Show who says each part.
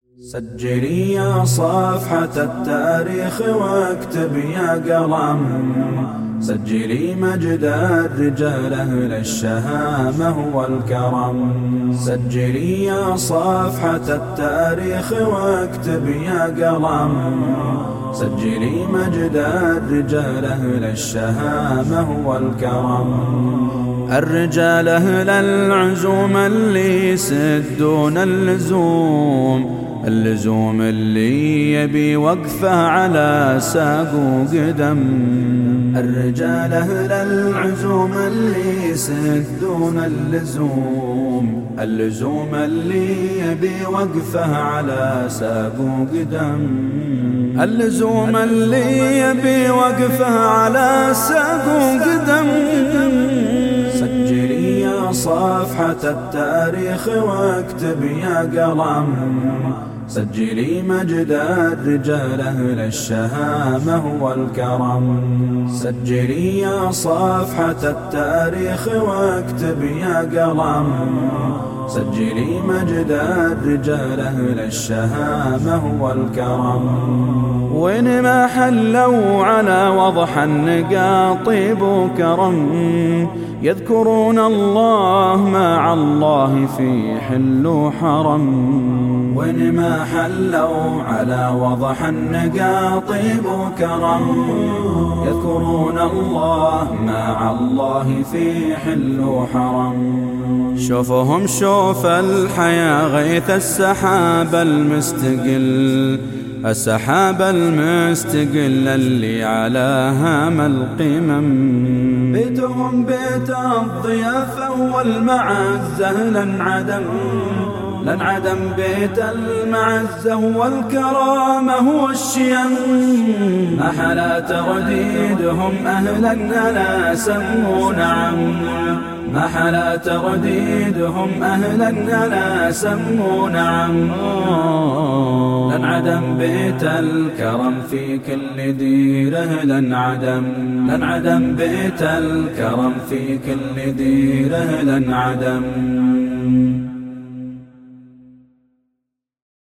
Speaker 1: سجلي يا صفحة التاريخ واكتب يا قلم، سجلي مجد الرجال أهل الشهامة والكرم. سجلي يا صفحة التاريخ واكتب يا قلم، سجلي مجد الرجال أهل الشهامة والكرم. الرجال أهل العزوم اللي يسدون اللزوم اللي يبي وقفه على ساق وقدم. الرجال أهل العزوم اللي يسدون اللزوم اللي يبي وقفه على ساق وقدم. اللزوم اللي يبي وقفه على ساق وقدم. سجلي يا صفحة التاريخ واكتب يا قلم، سجلي مجد الرجال أهل الشهامة والكرم. سجلي يا صفحة التاريخ واكتب يا قلم، سجلي مجد الرجال أهل الشهامة والكرم. وين ما حلوا على وضح النقاط بكرم، يذكرون الله مع الله في حل وحرم. وين ما حلوا على وضح النقاط بكرم، يذكرون الله مع الله في حل وحرم. شوفهم شوف الحياة غيث السحاب المستقل اللي على هام القمم. بيتهم بيت الضيافة والمعزة لن عدم بيت المعزة والكرامة والشيم. ما حلا ترديدهم أهلا ألا سموا نعم، ما حلا ترديدهم أهلا ألا سموا نعم. لن عدم بيت الكرم في كل ديره، لن عدم بيت الكرم في كل ديره، لن عدم.